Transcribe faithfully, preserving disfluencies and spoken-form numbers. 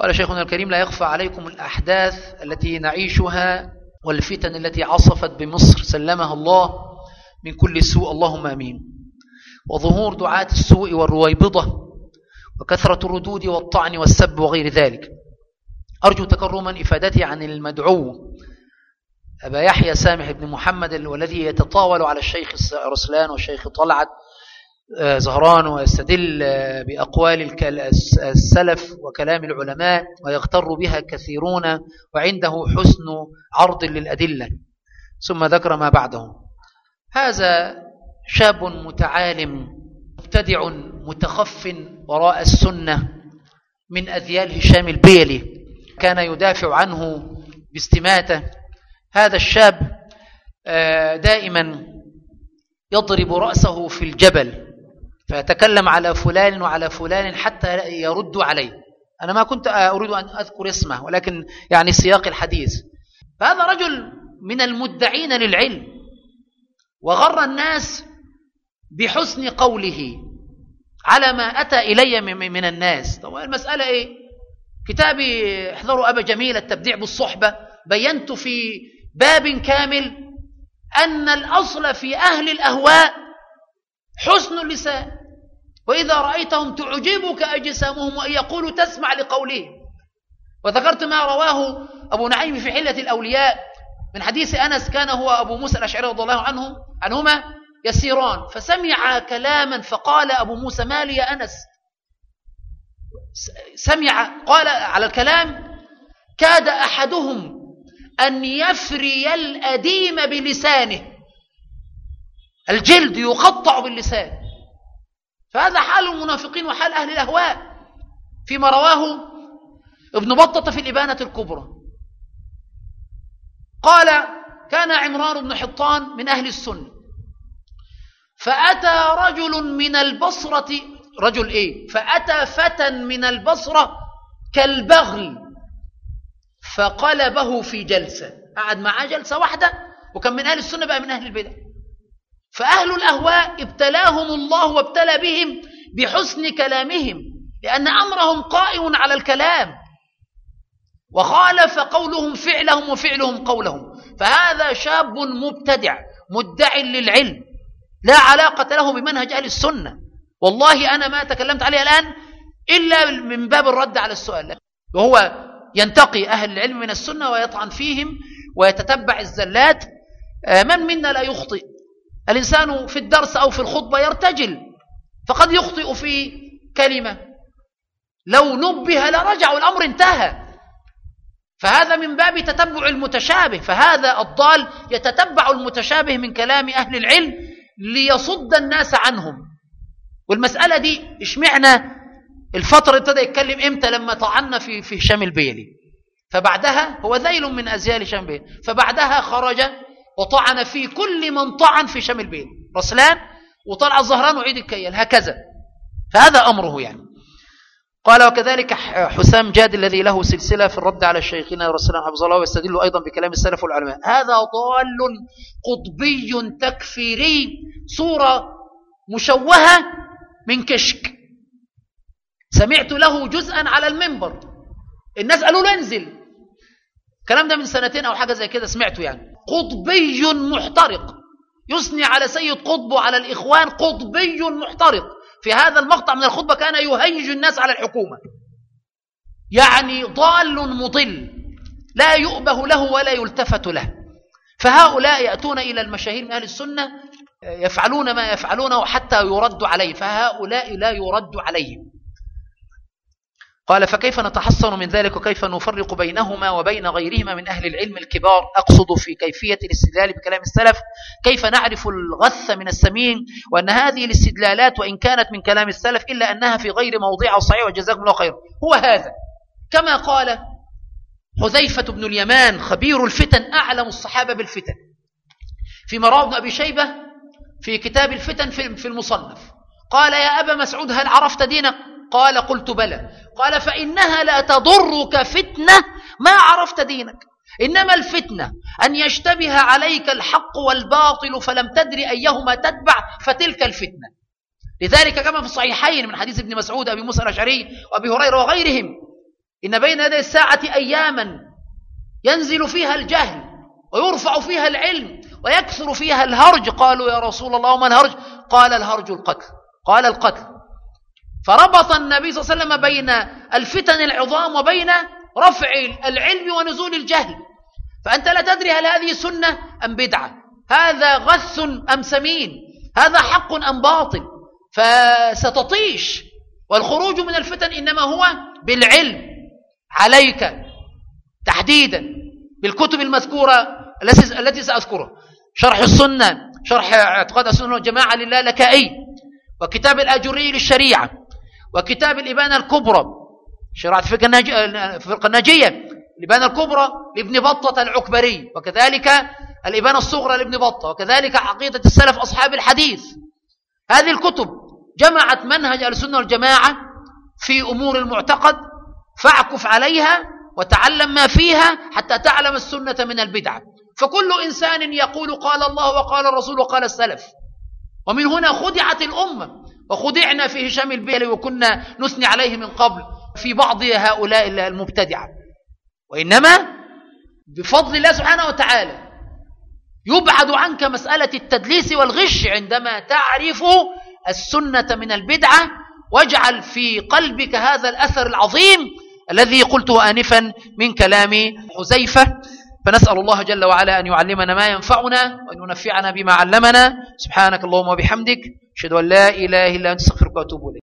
قال شيخنا الكريم: لا يخفى عليكم الأحداث التي نعيشها والفتن التي عصفت بمصر سلمها الله من كل سوء، اللهم أمين. وظهور دعاة السوء والرويبضة وكثرة الردود والطعن والسب وغير ذلك. أرجو تكرما إفادتي عن المدعو أبا يحيى سامح بن محمد والذي يتطاول على الشيخ رسلان والشيخ طلعت زهران ويستدل بأقوال السلف وكلام العلماء ويغتر بها كثيرون وعنده حسن عرض للأدلة، ثم ذكر ما بعده. هذا شاب متعالم مبتدع متخف وراء السنة من أذيال هشام البيلي، كان يدافع عنه باستماتة. هذا الشاب دائما يضرب رأسه في الجبل فيتكلم على فلان وعلى فلان حتى يرد عليه. أنا ما كنت أريد أن أذكر اسمه، ولكن يعني سياق الحديث. فهذا رجل من المدعين للعلم، وغر الناس بحسن قوله على ما أتى إلي من الناس. طبعا المسألة إيه؟ كتابي احذروا أبا جميل التبديع بالصحبة، بينت في باب كامل أن الأصل في أهل الأهواء حسن اللسان، وإذا رأيتهم تعجبك أجسامهم وإن يقولوا تسمع لقولهم. وذكرت ما رواه أبو نعيم في حلة الأولياء من حديث أنس، كان هو أبو موسى الأشعري رضي الله عنه عنهما يسيران فسمع كلاما فقال أبو موسى: ما لي يا أنس؟ سمع قال على الكلام كاد أحدهم أن يفري الأديم بلسانه، الجلد يقطع باللسان. فهذا حال المنافقين وحال أهل الأهواء، فيما رواه ابن بطة في الإبانة الكبرى. قال: كان عمران بن حطان من أهل السنة، فأتى رجل من البصرة، رجل إيه؟ فأتى فتى من البصرة كالبغل فقلبه في جلسة، قعد معاه جلسة واحدة، وكان من أهل السنة بقى من أهل البدع. فأهل الأهواء ابتلاهم الله وابتلى بهم بحسن كلامهم، لأن أمرهم قائم على الكلام، وخالف قولهم فعلهم وفعلهم قولهم. فهذا شاب مبتدع مدع للعلم لا علاقة له بمنهج أهل السنة. والله أنا ما تكلمت عليه الآن إلا من باب الرد على السؤال، وهو ينتقي أهل العلم من السنة ويطعن فيهم ويتتبع الزلات. من منا لا يخطئ؟ الإنسان في الدرس أو في الخطبة يرتجل، فقد يخطئ في كلمة، لو نبه لرجع والأمر انتهى. فهذا من باب تتبع المتشابه، فهذا الضال يتتبع المتشابه من كلام أهل العلم ليصد الناس عنهم. والمسألة دي اشمعنا الفترة ابتدى يتكلم امتى؟ لما طعنا في في هشام البيلي، فبعدها هو ذيل من أزيال هشام البيلي، فبعدها خرج وطعن في كل من طعن في هشام البيلي، رسلان وطلع الزهران وعيد الكيل، هكذا. فهذا أمره يعني. قال: وكذلك حسام جاد الذي له سلسلة في الرد على الشيخين رسلان حفظ الله، ويستدل أيضا بكلام السلف والعلماء. هذا ضال قطبي تكفيري، صورة مشوهة من كشك. سمعت له جزءا على المنبر، الناس قالوا له انزل، الكلام ده من سنتين أو حاجة زي كده سمعته. يعني قطبي محترق يثني على سيد قطب وعلى الإخوان، قطبي محترق. في هذا المقطع من الخطبة كان يهيج الناس على الحكومة، يعني ضال مضل لا يؤبه له ولا يلتفت له. فهؤلاء يأتون إلى المشاهير من أهل السنة يفعلون ما يفعلونه حتى يرد عليه، فهؤلاء لا يرد عليهم. قال: فكيف نتحصن من ذلك وكيف نفرق بينهما وبين غيرهما من أهل العلم الكبار؟ أقصد في كيفية الاستدلال بكلام السلف، كيف نعرف الغث من السمين، وأن هذه الاستدلالات وإن كانت من كلام السلف إلا أنها في غير موضعها صحيح، وجزاكم الله خير. هو هذا كما قال حذيفة بن اليمان خبير الفتن أعلم الصحابة بالفتن، فيما رواه ابن أبي شيبة في كتاب الفتن في المصنف. قال: يا أبا مسعود هل عرفت دينك؟ قال: قلت بلى. قال: فإنها لا تضرك فتنة ما عرفت دينك، إنما الفتنة أن يشتبه عليك الحق والباطل فلم تدري أيهما تتبع، فتلك الفتنة. لذلك كما في الصحيحين من حديث ابن مسعود أبي موسى الأشعري وأبي هريرة وغيرهم إن بين يدي الساعة أياما ينزل فيها الجهل ويرفع فيها العلم ويكثر فيها الهرج. قالوا يا رسول الله وما الهرج؟ قال الهرج القتل. قال القتل. فربط النبي صلى الله عليه وسلم بين الفتن العظام وبين رفع العلم ونزول الجهل. فأنت لا تدري هل هذه سنة أم بدعة، هذا غث أم سمين، هذا حق أم باطل، فستطيش. والخروج من الفتن إنما هو بالعلم عليك تحديدا بالكتب المذكورة التي سأذكرها: شرح السنة، شرح اعتقاد السنة والجماعة للالكائي، وكتاب الآجري للشريعة، وكتاب الإبانة الكبرى شريعة الفرقة الناجية، الإبانة الكبرى لابن بطة العكبري، وكذلك الإبانة الصغرى لابن بطة، وكذلك عقيدة السلف أصحاب الحديث. هذه الكتب جمعت منهج السنة والجماعة في أمور المعتقد، فاعكف عليها وتعلم ما فيها حتى تعلم السنة من البدعة. فكل إنسان يقول قال الله وقال الرسول وقال السلف، ومن هنا خدعت الأمة وخدعنا في هشام البيلي وكنا نثني عليه من قبل في بعض هؤلاء المبتدعة. وإنما بفضل الله سبحانه وتعالى يبعد عنك مسألة التدليس والغش عندما تعرف السنة من البدعة، واجعل في قلبك هذا الأثر العظيم الذي قلته آنفا من كلام حذيفة. فنسأل الله جل وعلا أن يعلمنا ما ينفعنا وأن ينفعنا بما علمنا. سبحانك اللهم وبحمدك، أشهد أن لا إله إلا أنت، أستغفرك وأتوب إليك.